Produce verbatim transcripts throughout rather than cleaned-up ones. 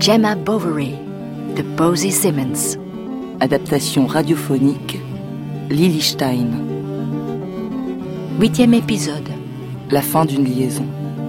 Gemma Bovary de Bosie Simmons. Adaptation radiophonique Lily Stein. Huitième épisode. La fin d'une liaison.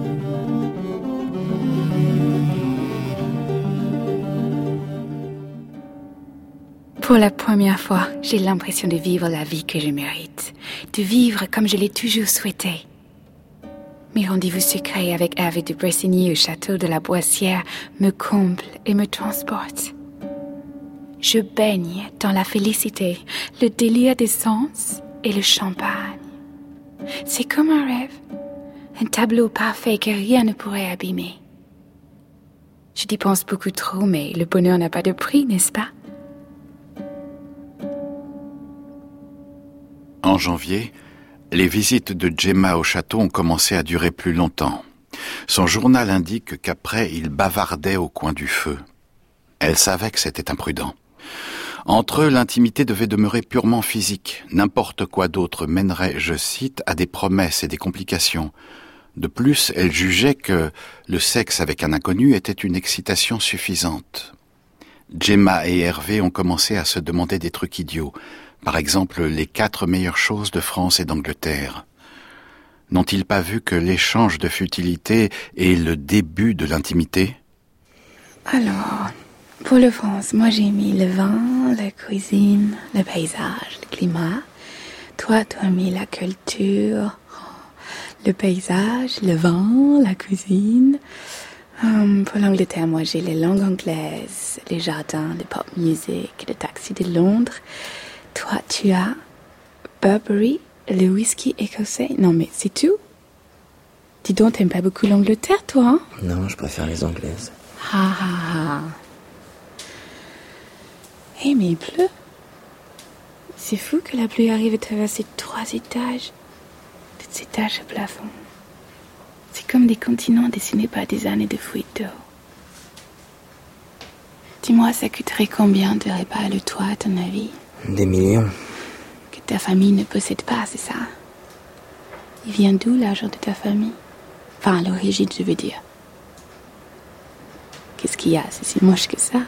Pour la première fois, j'ai l'impression de vivre la vie que je mérite, de vivre comme je l'ai toujours souhaité. Mes rendez-vous secrets avec Hervé de Bressigny au château de la Boissière me comblent et me transportent. Je baigne dans la félicité, le délire des sens et le champagne. C'est comme un rêve, un tableau parfait que rien ne pourrait abîmer. Je dépense beaucoup trop, mais le bonheur n'a pas de prix, n'est-ce pas? En janvier, les visites de Gemma au château ont commencé à durer plus longtemps. Son journal indique qu'après, il bavardait au coin du feu. Elle savait que c'était imprudent. Entre eux, l'intimité devait demeurer purement physique. N'importe quoi d'autre mènerait, je cite, à des promesses et des complications. De plus, elle jugeait que le sexe avec un inconnu était une excitation suffisante. Gemma et Hervé ont commencé à se demander des trucs idiots. Par exemple, les quatre meilleures choses de France et d'Angleterre. N'ont-ils pas vu que l'échange de futilité est le début de l'intimité? Alors, pour le France, moi j'ai mis le vin, la cuisine, le paysage, le climat. Toi, tu as mis la culture, le paysage, le vin, la cuisine. Um, pour l'Angleterre, moi j'ai les langues anglaises, les jardins, le pop music, le taxi de Londres. Toi, tu as Burberry, le whisky écossais. Non, mais c'est tout. Dis donc, t'aimes pas beaucoup l'Angleterre, toi, hein? Non, je préfère les anglaises. Ha ha ha. Hé, hey, mais il pleut. C'est fou que la pluie arrive à traverser trois étages. Des étages au plafond. C'est comme des continents dessinés par des années de fuite d'eau. Dis-moi, ça coûterait combien de réparer le toit, à ton avis? Des millions. Que ta famille ne possède pas, c'est ça? Il vient d'où l'argent de ta famille? Enfin, l'origine, je veux dire. Qu'est-ce qu'il y a? C'est si moche que ça?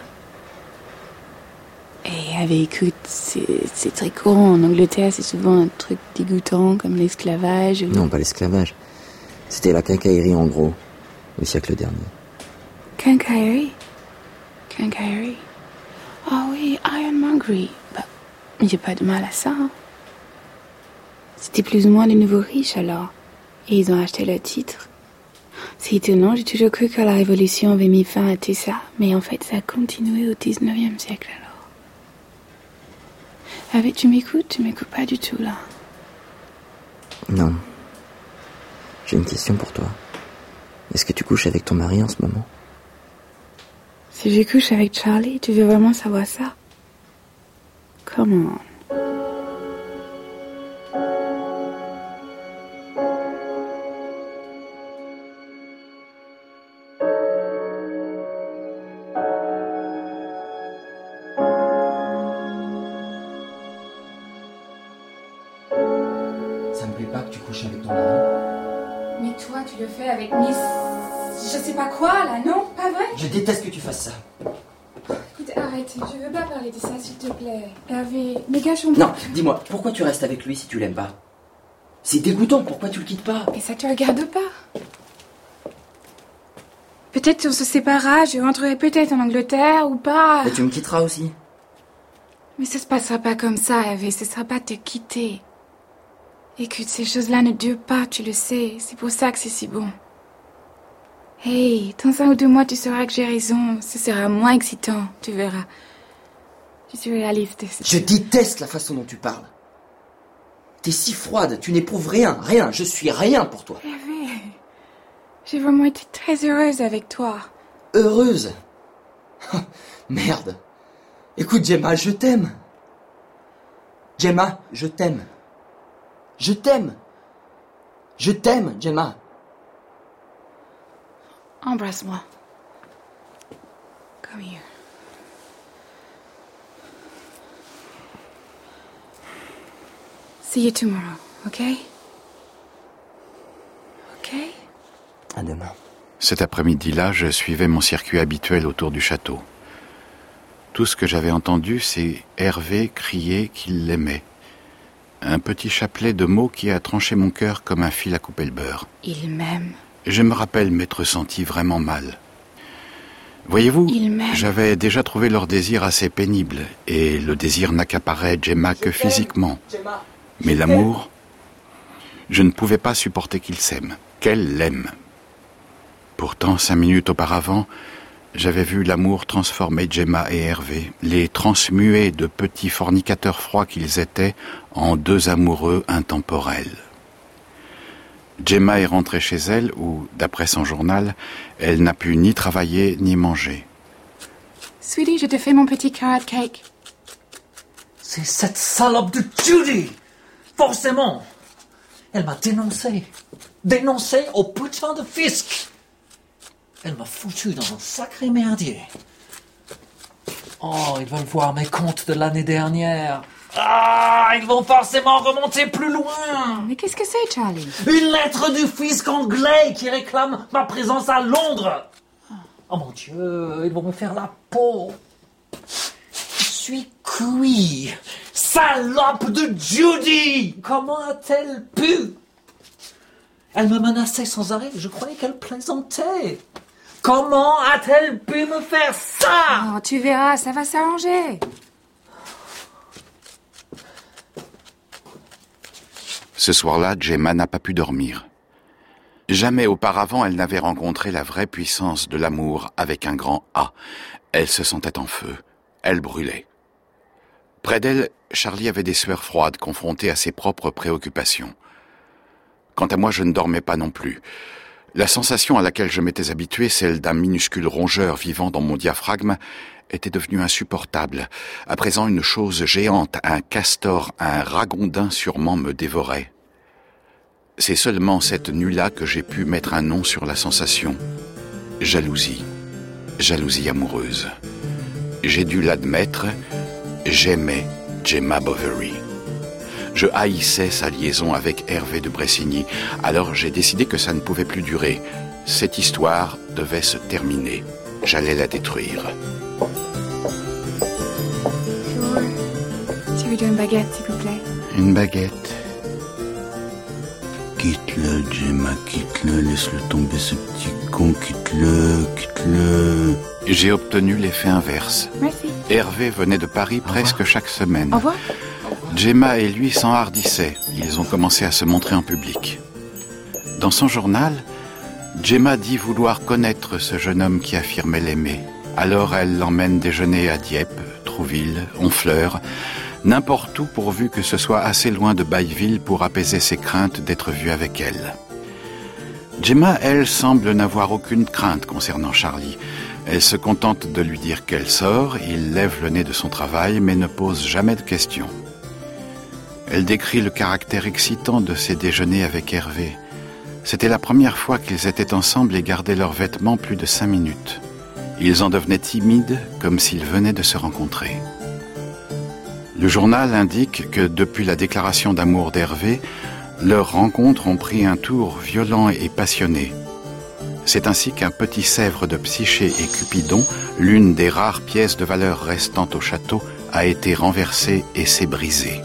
Et avec, écoute, c'est, c'est très courant. En Angleterre, c'est souvent un truc dégoûtant, comme l'esclavage. Ou... Non, pas l'esclavage. C'était la quincaillerie, en gros, au siècle dernier. Quincaillerie? Quincaillerie? Ah oui, ironmongery. Bah, j'ai pas de mal à ça. Hein. C'était plus ou moins les nouveaux riches, alors. Et ils ont acheté le titre. C'est étonnant, j'ai toujours cru que la Révolution avait mis fin à tout ça. Mais en fait, ça a continué au dix-neuvième siècle, alors. Avec, tu m'écoutes? Tu m'écoutes pas du tout, là. Non. J'ai une question pour toi. Est-ce que tu couches avec ton mari en ce moment? Si je couche avec Charlie, tu veux vraiment savoir ça? Come on. Ça me plaît pas que tu couches avec ton mari. Mais toi, tu le fais avec Miss... Je sais pas quoi, là, non? Pas vrai? Je déteste que tu fasses ça. Écoute, arrête, je veux pas parler de ça, s'il te plaît. Hervé, mes gars sont... Non, dis-moi, pourquoi tu restes avec lui si tu l'aimes pas? C'est dégoûtant, pourquoi tu le quittes pas? Mais ça te regarde pas. Peut-être on se séparera, je rentrerai peut-être en Angleterre ou pas. Et tu me quitteras aussi. Mais ça se passera pas comme ça, Hervé, ce sera pas te quitter. Écoute, ces choses-là ne durent pas, tu le sais, c'est pour ça que c'est si bon. Hey, dans un ou deux mois, tu sauras que j'ai raison, ce sera moins excitant, tu verras. Je suis réaliste. Je déteste la façon dont tu parles. T'es si froide, tu n'éprouves rien, rien, je suis rien pour toi. Hervé, j'ai vraiment été très heureuse avec toi. Heureuse? Merde. Écoute, Gemma, je t'aime. Gemma, je t'aime. Je t'aime. Je t'aime, Gemma. Embrasse-moi. Come here. See you tomorrow, okay? Okay? À demain. Cet après-midi-là, je suivais mon circuit habituel autour du château. Tout ce que j'avais entendu, c'est Hervé crier qu'il l'aimait. Un petit chapelet de mots qui a tranché mon cœur comme un fil à couper le beurre. Il m'aime. Je me rappelle m'être senti vraiment mal. Voyez-vous, j'avais déjà trouvé leur désir assez pénible, et le désir n'accaparait Gemma que physiquement. Mais l'amour, je ne pouvais pas supporter qu'ils s'aiment, qu'elle l'aime. Pourtant, cinq minutes auparavant, j'avais vu l'amour transformer Gemma et Hervé, les transmuer de petits fornicateurs froids qu'ils étaient en deux amoureux intemporels. Gemma est rentrée chez elle où, d'après son journal, elle n'a pu ni travailler ni manger. Sweetie, je te fais mon petit carrot cake. C'est cette salope de Judy! Forcément! Elle m'a dénoncé. Dénoncé au putain de fisc! Elle m'a foutu dans un sacré merdier. Oh, ils veulent voir mes comptes de l'année dernière. Ah, ils vont forcément remonter plus loin. Mais qu'est-ce que c'est, Charlie? Une lettre du fisc anglais qui réclame ma présence à Londres. Oh mon Dieu, ils vont me faire la peau. Je suis cuit. Salope de Judy! Comment a-t-elle pu? Elle me menaçait sans arrêt. Je croyais qu'elle plaisantait. Comment a-t-elle pu me faire ça? Oh, tu verras, ça va s'arranger. Ce soir-là, Gemma n'a pas pu dormir. Jamais auparavant, elle n'avait rencontré la vraie puissance de l'amour avec un grand A. Elle se sentait en feu. Elle brûlait. Près d'elle, Charlie avait des sueurs froides, confronté à ses propres préoccupations. Quant à moi, je ne dormais pas non plus. La sensation à laquelle je m'étais habitué, celle d'un minuscule rongeur vivant dans mon diaphragme, était devenue insupportable. À présent, une chose géante, un castor, un ragondin sûrement me dévorait. C'est seulement cette nuit-là que j'ai pu mettre un nom sur la sensation. Jalousie. Jalousie amoureuse. J'ai dû l'admettre, j'aimais Gemma Bovary. Je haïssais sa liaison avec Hervé de Bressigny, alors j'ai décidé que ça ne pouvait plus durer. Cette histoire devait se terminer. J'allais la détruire. Tu veux une baguette, s'il vous plaît? Une baguette. Quitte-le, Gemma, quitte-le, laisse-le tomber ce petit con, quitte-le, quitte-le. J'ai obtenu l'effet inverse. Merci. Hervé venait de Paris presque chaque semaine. Au revoir. Gemma et lui s'enhardissaient. Ils ont commencé à se montrer en public. Dans son journal, Gemma dit vouloir connaître ce jeune homme qui affirmait l'aimer. Alors elle l'emmène déjeuner à Dieppe, Trouville, Honfleur, n'importe où pourvu que ce soit assez loin de Bailleville pour apaiser ses craintes d'être vue avec elle. Gemma, elle, semble n'avoir aucune crainte concernant Charlie. Elle se contente de lui dire qu'elle sort, il lève le nez de son travail, mais ne pose jamais de questions. Elle décrit le caractère excitant de ses déjeuners avec Hervé. C'était la première fois qu'ils étaient ensemble et gardaient leurs vêtements plus de cinq minutes. Ils en devenaient timides, comme s'ils venaient de se rencontrer. Le journal indique que depuis la déclaration d'amour d'Hervé, leurs rencontres ont pris un tour violent et passionné. C'est ainsi qu'un petit Sèvre de Psyché et Cupidon, l'une des rares pièces de valeur restantes au château, a été renversée et s'est brisée.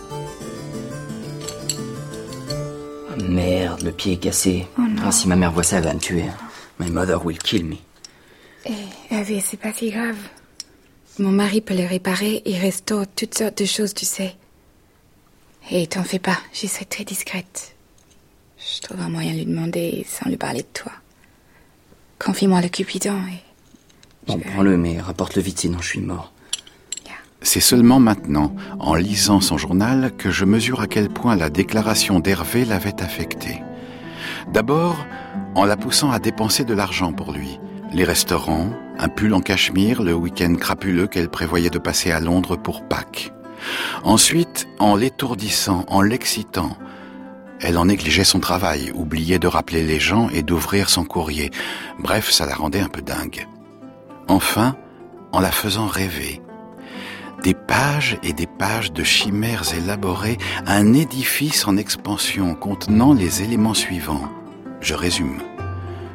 Merde, le pied est cassé. Oh non. Ah, si ma mère voit ça, elle va me tuer. My mother will kill me. Eh, Hervé, c'est pas si grave. Mon mari peut le réparer et restaure toutes sortes de choses, tu sais. Et t'en fais pas, je serai très discrète. Je trouve un moyen de lui demander sans lui parler de toi. Confie-moi le Cupidon et... Bon, je... prends-le, mais rapporte-le vite, sinon je suis mort. C'est seulement maintenant, en lisant son journal, que je mesure à quel point la déclaration d'Hervé l'avait affecté. D'abord, en la poussant à dépenser de l'argent pour lui. Les restaurants, un pull en cachemire, le week-end crapuleux qu'elle prévoyait de passer à Londres pour Pâques. Ensuite, en l'étourdissant, en l'excitant. Elle en négligeait son travail, oubliait de rappeler les gens et d'ouvrir son courrier. Bref, ça la rendait un peu dingue. Enfin, en la faisant rêver. Des pages et des pages de chimères élaborées, un édifice en expansion contenant les éléments suivants. Je résume.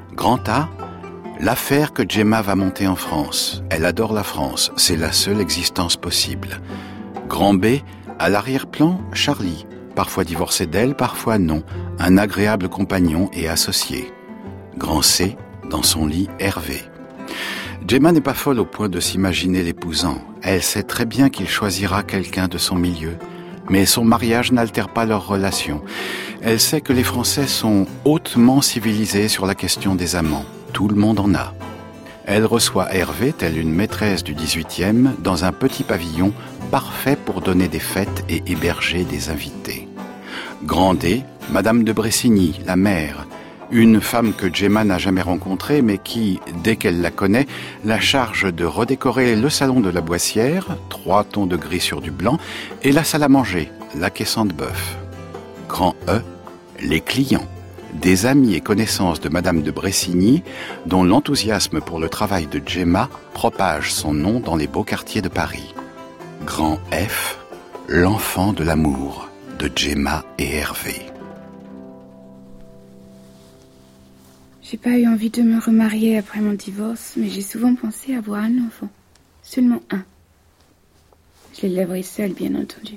Grand A, l'affaire que Gemma va monter en France. Elle adore la France, c'est la seule existence possible. Grand B, à l'arrière-plan, Charlie, parfois divorcé d'elle, parfois non, un agréable compagnon et associé. Grand C, dans son lit, Hervé. Gemma n'est pas folle au point de s'imaginer l'épousant. Elle sait très bien qu'il choisira quelqu'un de son milieu. Mais son mariage n'altère pas leur relation. Elle sait que les Français sont hautement civilisés sur la question des amants. Tout le monde en a. Elle reçoit Hervé, telle une maîtresse du dix-huitième, dans un petit pavillon parfait pour donner des fêtes et héberger des invités. Grand D, Madame de Bressigny, la mère, une femme que Gemma n'a jamais rencontrée, mais qui, dès qu'elle la connaît, la charge de redécorer le salon de la Boissière, trois tons de gris sur du blanc, et la salle à manger, la caisson de bœuf. Grand E, les clients, des amis et connaissances de Madame de Bressigny, dont l'enthousiasme pour le travail de Gemma propage son nom dans les beaux quartiers de Paris. Grand F, l'enfant de l'amour de Gemma et Hervé. J'ai pas eu envie de me remarier après mon divorce, mais j'ai souvent pensé avoir un enfant. Seulement un. Je l'élèverai seule, bien entendu.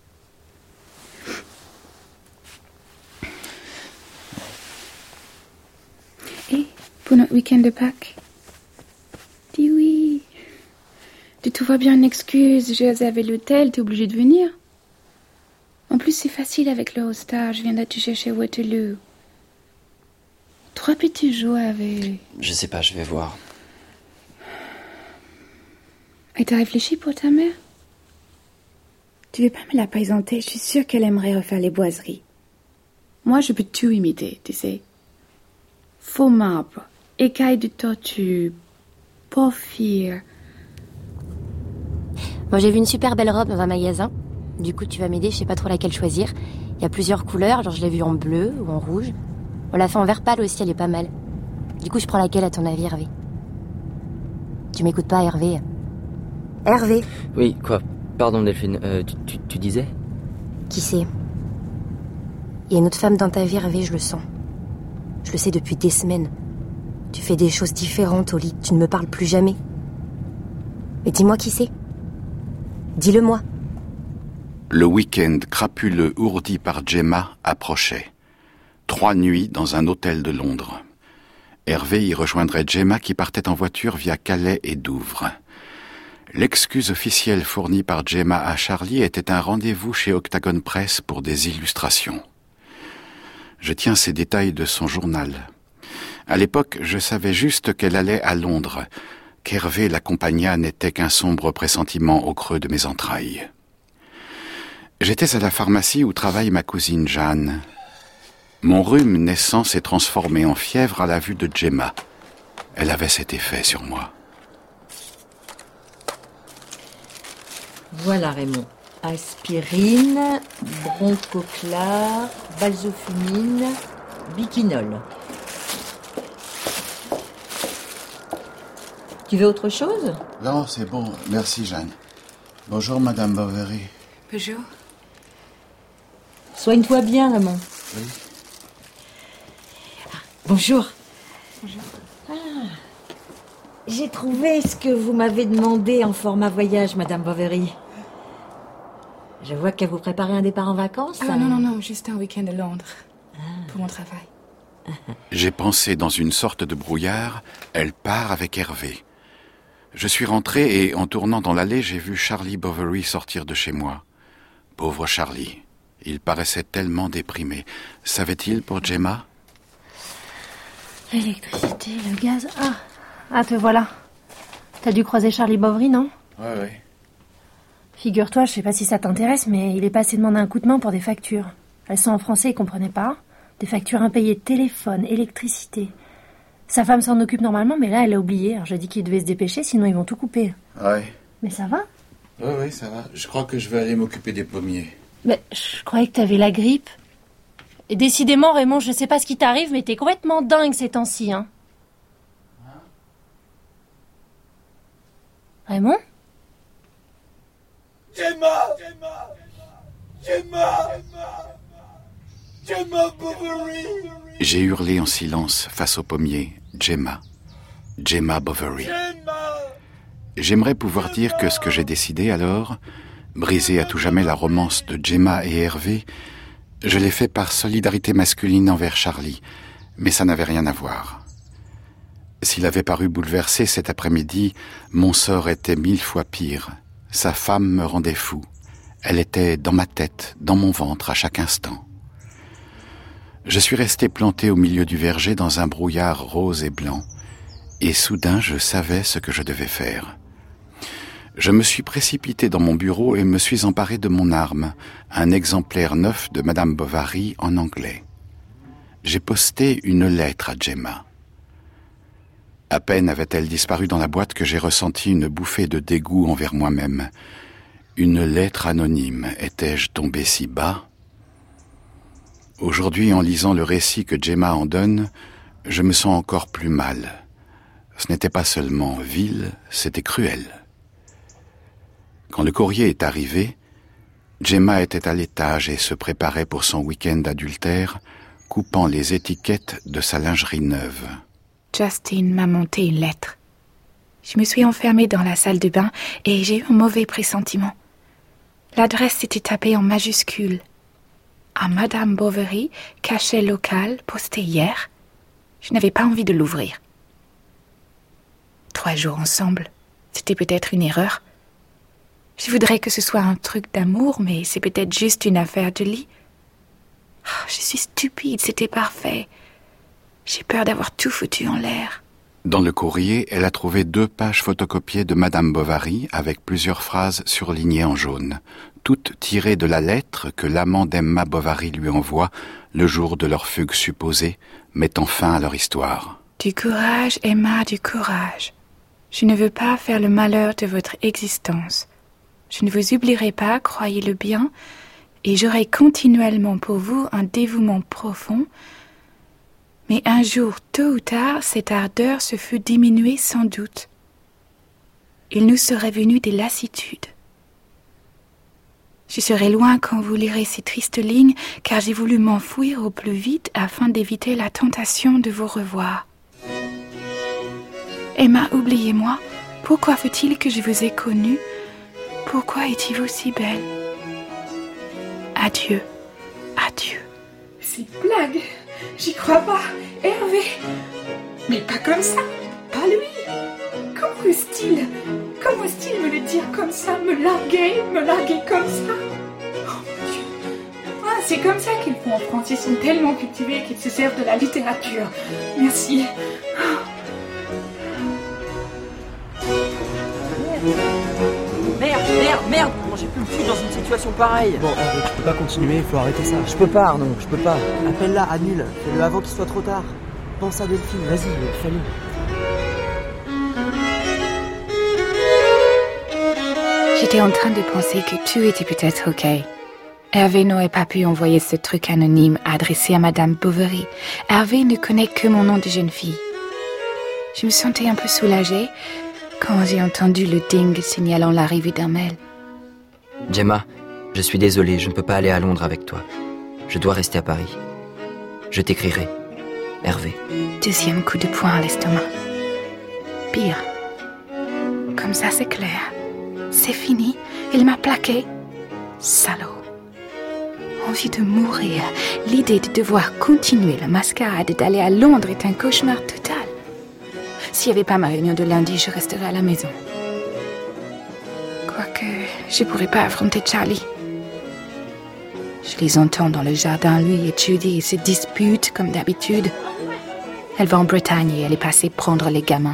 Et pour notre week-end de Pâques? Dis oui. Tu trouveras bien une excuse. J'ai réservé l'hôtel, t'es obligé de venir. En plus, c'est facile avec l'Eurostar. Je viens d'être te chercher à Waterloo. Trois petits jours avec... Je sais pas, je vais voir. Et t'as réfléchi pour ta mère? Tu veux pas me la présenter? Je suis sûre qu'elle aimerait refaire les boiseries. Moi, je peux tout imiter, tu sais. Faux marbre, écailles de tortue, porphyre. Moi, j'ai vu une super belle robe dans un magasin. Du coup, tu vas m'aider, je sais pas trop laquelle choisir. Il y a plusieurs couleurs, genre je l'ai vue en bleu ou en rouge. On l'a fait en vert pâle aussi, elle est pas mal. Du coup, je prends laquelle à ton avis, Hervé? Tu m'écoutes pas, Hervé? Hervé? Oui, quoi? Pardon, Delphine, euh, tu, tu, tu disais? Qui c'est? Il y a une autre femme dans ta vie, Hervé, je le sens. Je le sais depuis des semaines. Tu fais des choses différentes au lit, tu ne me parles plus jamais. Mais dis-moi qui c'est? Dis-le-moi. Le week-end crapuleux ourdi par Gemma approchait. Trois nuits dans un hôtel de Londres. Hervé y rejoindrait Gemma qui partait en voiture via Calais et Douvres. L'excuse officielle fournie par Gemma à Charlie était un rendez-vous chez Octagon Press pour des illustrations. Je tiens ces détails de son journal. À l'époque, je savais juste qu'elle allait à Londres, qu'Hervé l'accompagna n'était qu'un sombre pressentiment au creux de mes entrailles. J'étais à la pharmacie où travaille ma cousine Jeanne. Mon rhume naissant s'est transformé en fièvre à la vue de Gemma. Elle avait cet effet sur moi. Voilà, Raymond. Aspirine, bronchoclar, balsofumine, biquinol. Tu veux autre chose? Non, c'est bon. Merci, Jeanne. Bonjour, Madame Bovary. Bonjour. Soigne-toi bien, Raymond. Oui. Bonjour. Bonjour. Ah, j'ai trouvé ce que vous m'avez demandé en format voyage, Madame Bovary. Je vois que vous préparez un départ en vacances. Ah non, non, non, juste un week-end à Londres. Ah. Pour mon travail. J'ai pensé dans une sorte de brouillard, elle part avec Hervé. Je suis rentré et en tournant dans l'allée, j'ai vu Charlie Bovary sortir de chez moi. Pauvre Charlie. Il paraissait tellement déprimé. Savait-il pour Gemma? L'électricité, le gaz... Ah, ah te voilà. T'as dû croiser Charlie Bovary, non? Ouais, ouais. Figure-toi, je sais pas si ça t'intéresse, mais il est passé demander un coup de main pour des factures. Elles sont en français, il comprenait pas. Des factures impayées de téléphone, électricité. Sa femme s'en occupe normalement, mais là, elle a oublié. Alors, je dis qu'il devait se dépêcher, sinon ils vont tout couper. Ouais. Mais ça va? Ouais, ouais, ça va. Je crois que je vais aller m'occuper des pommiers. Mais je croyais que t'avais la grippe. Et décidément, Raymond, je sais pas ce qui t'arrive, mais t'es complètement dingue ces temps-ci, hein. Raymond? Gemma! Gemma! Gemma! Gemma Bovary! J'ai hurlé en silence face aux pommiers. Gemma. Gemma Bovary. J'aimerais pouvoir dire que ce que j'ai décidé alors, briser à tout jamais la romance de Gemma et Hervé, je l'ai fait par solidarité masculine envers Charlie, mais ça n'avait rien à voir. S'il avait paru bouleversé cet après-midi, mon sort était mille fois pire. Sa femme me rendait fou. Elle était dans ma tête, dans mon ventre, à chaque instant. Je suis resté planté au milieu du verger dans un brouillard rose et blanc, et soudain je savais ce que je devais faire. Je me suis précipité dans mon bureau et me suis emparé de mon arme, un exemplaire neuf de Madame Bovary en anglais. J'ai posté une lettre à Gemma. À peine avait-elle disparu dans la boîte que j'ai ressenti une bouffée de dégoût envers moi-même. Une lettre anonyme, étais-je tombé si bas ? Aujourd'hui, en lisant le récit que Gemma en donne, je me sens encore plus mal. Ce n'était pas seulement vil, c'était cruel. Quand le courrier est arrivé, Gemma était à l'étage et se préparait pour son week-end adultère, coupant les étiquettes de sa lingerie neuve. Justin m'a monté une lettre. Je me suis enfermée dans la salle de bain et j'ai eu un mauvais pressentiment. L'adresse était tapée en majuscules. À Madame Bovary, cachet local, posté hier. Je n'avais pas envie de l'ouvrir. Trois jours ensemble, c'était peut-être une erreur. Je voudrais que ce soit un truc d'amour, mais c'est peut-être juste une affaire de lit. Oh, je suis stupide, c'était parfait. J'ai peur d'avoir tout foutu en l'air. Dans le courrier, elle a trouvé deux pages photocopiées de Madame Bovary avec plusieurs phrases surlignées en jaune, toutes tirées de la lettre que l'amant d'Emma Bovary lui envoie le jour de leur fugue supposée, mettant fin à leur histoire. Du courage, Emma, du courage. Je ne veux pas faire le malheur de votre existence. Je ne vous oublierai pas, croyez-le bien, et j'aurai continuellement pour vous un dévouement profond. Mais un jour, tôt ou tard, cette ardeur se fut diminuée sans doute. Il nous serait venu des lassitudes. Je serai loin quand vous lirez ces tristes lignes, car j'ai voulu m'enfuir au plus vite afin d'éviter la tentation de vous revoir. Emma, oubliez-moi. Pourquoi faut-il que je vous ai connue ? Pourquoi étiez-vous si belle ? Adieu, adieu. C'est une blague. J'y crois pas. Hervé. Mais pas comme ça. Pas lui. Comment ose-t-il Comment ose-t-il me le dire comme ça, me larguer, me larguer comme ça? Oh mon Dieu. Ah, c'est comme ça qu'ils font en France. Ils sont tellement cultivés qu'ils se servent de la littérature. Merci. Merde, merde, merde. Comment j'ai pu me foutre dans une situation pareille? Bon, Hervé, tu peux pas continuer, il faut arrêter ça. Je peux pas, Arnaud, je peux pas. Appelle-la, annule. Fais-le avant qu'il soit trop tard. Pense à Delphine, vas-y, fais-le. J'étais en train de penser que tout était peut-être ok. Hervé n'aurait pas pu envoyer ce truc anonyme adressé à Madame Bovary. Hervé ne connaît que mon nom de jeune fille. Je me sentais un peu soulagée quand j'ai entendu le ding signalant l'arrivée d'un mail. Gemma, je suis désolé, je ne peux pas aller à Londres avec toi. Je dois rester à Paris. Je t'écrirai. Hervé. Deuxième coup de poing à l'estomac. Pire. Comme ça, c'est clair. C'est fini. Il m'a plaqué. Salaud. Envie de mourir. L'idée de devoir continuer la mascarade et d'aller à Londres est un cauchemar total. S'il n'y avait pas ma réunion de lundi, je resterais à la maison. Quoique, je ne pourrais pas affronter Charlie. Je les entends dans le jardin, lui et Judy, ils se disputent comme d'habitude. Elle va en Bretagne et elle est passée prendre les gamins.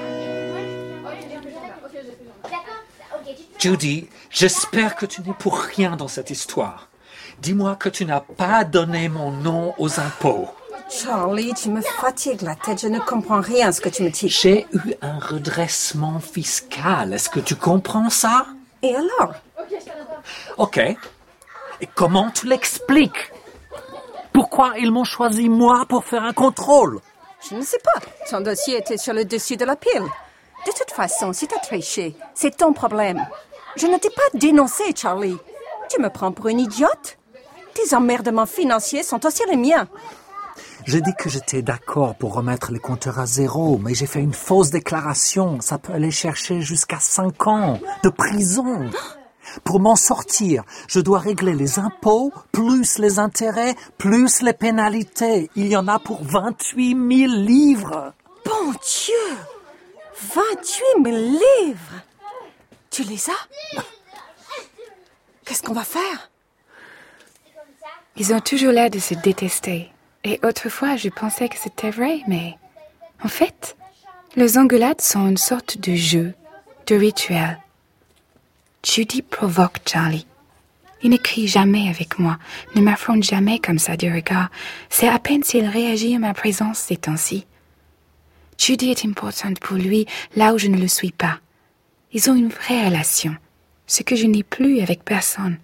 Judy, j'espère que tu n'es pour rien dans cette histoire. Dis-moi que tu n'as pas donné mon nom aux impôts. Charlie, tu me fatigues la tête, je ne comprends rien à ce que tu me dis. J'ai eu un redressement fiscal, est-ce que tu comprends ça? Et alors? Ok. Et comment tu l'expliques? Pourquoi ils m'ont choisi moi pour faire un contrôle? Je ne sais pas. Ton dossier était sur le dessus de la pile. De toute façon, si t'as triché, c'est ton problème. Je ne t'ai pas dénoncé, Charlie. Tu me prends pour une idiote? Tes emmerdements financiers sont aussi les miens. J'ai dit que j'étais d'accord pour remettre les compteurs à zéro, mais j'ai fait une fausse déclaration. Ça peut aller chercher jusqu'à cinq ans de prison. Pour m'en sortir, je dois régler les impôts, plus les intérêts, plus les pénalités. Il y en a pour vingt-huit mille livres. Bon Dieu! vingt-huit mille livres! Tu les as? Qu'est-ce qu'on va faire? Ils ont toujours l'air de se détester. Et autrefois, je pensais que c'était vrai, mais... En fait, les engueulades sont une sorte de jeu, de rituel. Judy provoque Charlie. Il ne crie jamais avec moi, ne m'affronte jamais comme ça du regard. C'est à peine s'il réagit à ma présence ces temps-ci. Judy est importante pour lui là où je ne le suis pas. Ils ont une vraie relation, ce que je n'ai plus avec personne.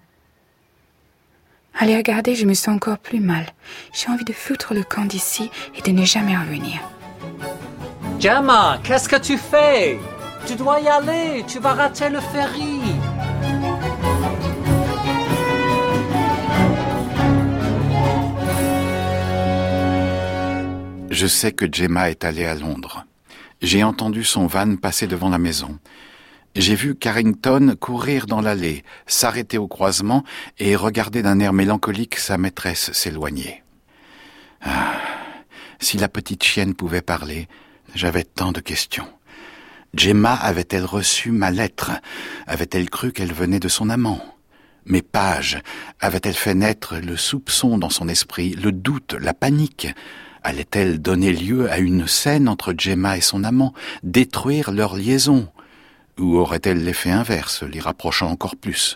À les regarder, je me sens encore plus mal. J'ai envie de foutre le camp d'ici et de ne jamais revenir. Gemma, qu'est-ce que tu fais? Tu dois y aller, tu vas rater le ferry. Je sais que Gemma est allée à Londres. J'ai entendu son van passer devant la maison. J'ai vu Carrington courir dans l'allée, s'arrêter au croisement et regarder d'un air mélancolique sa maîtresse s'éloigner. Ah, si la petite chienne pouvait parler, j'avais tant de questions. Gemma avait-elle reçu ma lettre? Avait-elle cru qu'elle venait de son amant? Mes pages avaient-elles fait naître le soupçon dans son esprit, le doute, la panique? Allait-elle donner lieu à une scène entre Gemma et son amant, détruire leur liaison? Ou aurait-elle l'effet inverse, les rapprochant encore plus?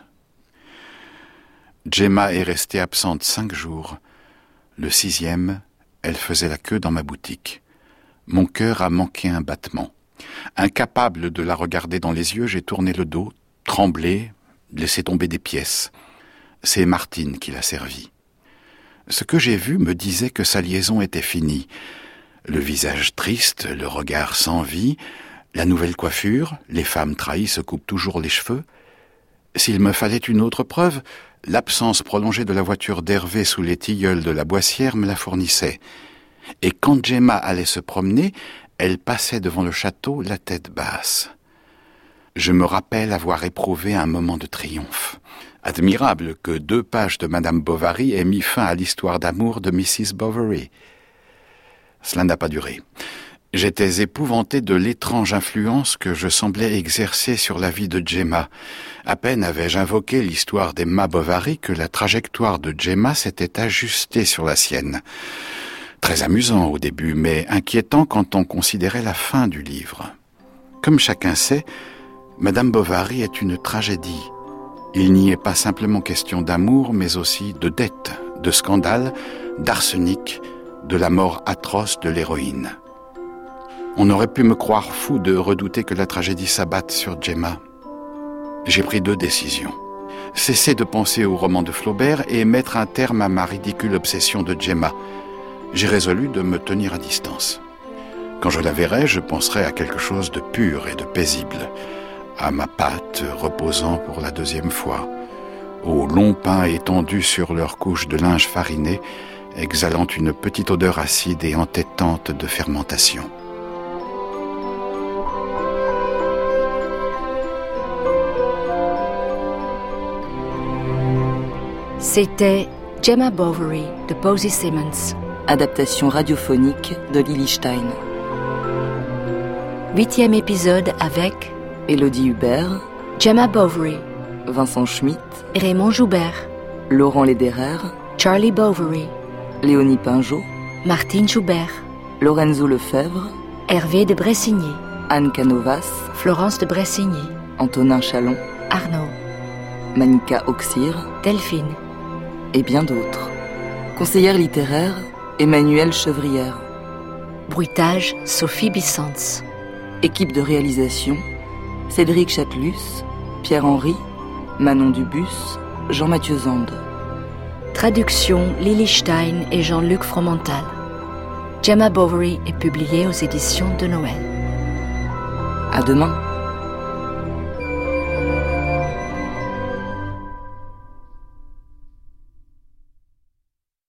Gemma est restée absente cinq jours. Le sixième, elle faisait la queue dans ma boutique. Mon cœur a manqué un battement. Incapable de la regarder dans les yeux, j'ai tourné le dos, tremblé, laissé tomber des pièces. C'est Martine qui l'a servi. Ce que j'ai vu me disait que sa liaison était finie. Le visage triste, le regard sans vie, la nouvelle coiffure, les femmes trahies se coupent toujours les cheveux. S'il me fallait une autre preuve, l'absence prolongée de la voiture d'Hervé sous les tilleuls de la Boissière me la fournissait. Et quand Gemma allait se promener, elle passait devant le château la tête basse. Je me rappelle avoir éprouvé un moment de triomphe. Admirable que deux pages de Madame Bovary aient mis fin à l'histoire d'amour de Missus Bovary. Cela n'a pas duré. J'étais épouvanté de l'étrange influence que je semblais exercer sur la vie de Gemma. À peine avais-je invoqué l'histoire d'Emma Bovary que la trajectoire de Gemma s'était ajustée sur la sienne. Très amusant au début, mais inquiétant quand on considérait la fin du livre. Comme chacun sait, Madame Bovary est une tragédie. Il n'y est pas simplement question d'amour, mais aussi de dette, de scandale, d'arsenic, de la mort atroce de l'héroïne. On aurait pu me croire fou de redouter que la tragédie s'abatte sur Gemma. J'ai pris deux décisions. Cesser de penser au roman de Flaubert et mettre un terme à ma ridicule obsession de Gemma. J'ai résolu de me tenir à distance. Quand je la verrai, je penserai à quelque chose de pur et de paisible, à ma pâte reposant pour la deuxième fois, aux longs pains étendus sur leur couche de linge fariné, exhalant une petite odeur acide et entêtante de fermentation. C'était Gemma Bovary de Posey Simmons, adaptation radiophonique de Lily Stein. Huitième épisode avec Élodie Hubert, Gemma Bovary, Vincent Schmitt, Raymond Joubert, Laurent Lederer, Charlie Bovary, Léonie Pinjot, Martine Joubert, Lorenzo Lefebvre, Hervé de Bressigny, Anne Canovas, Florence de Bressigny, Antonin Chalon, Arnaud, Manika Auxire, Delphine et bien d'autres. Conseillère littéraire, Emmanuelle Chevrière. Bruitage, Sophie Bissens. Équipe de réalisation, Cédric Chatelus, Pierre-Henry, Manon Dubus, Jean-Mathieu Zande. Traduction, Lily Stein et Jean-Luc Fromental. Gemma Bovary est publiée aux éditions de Noël. À demain.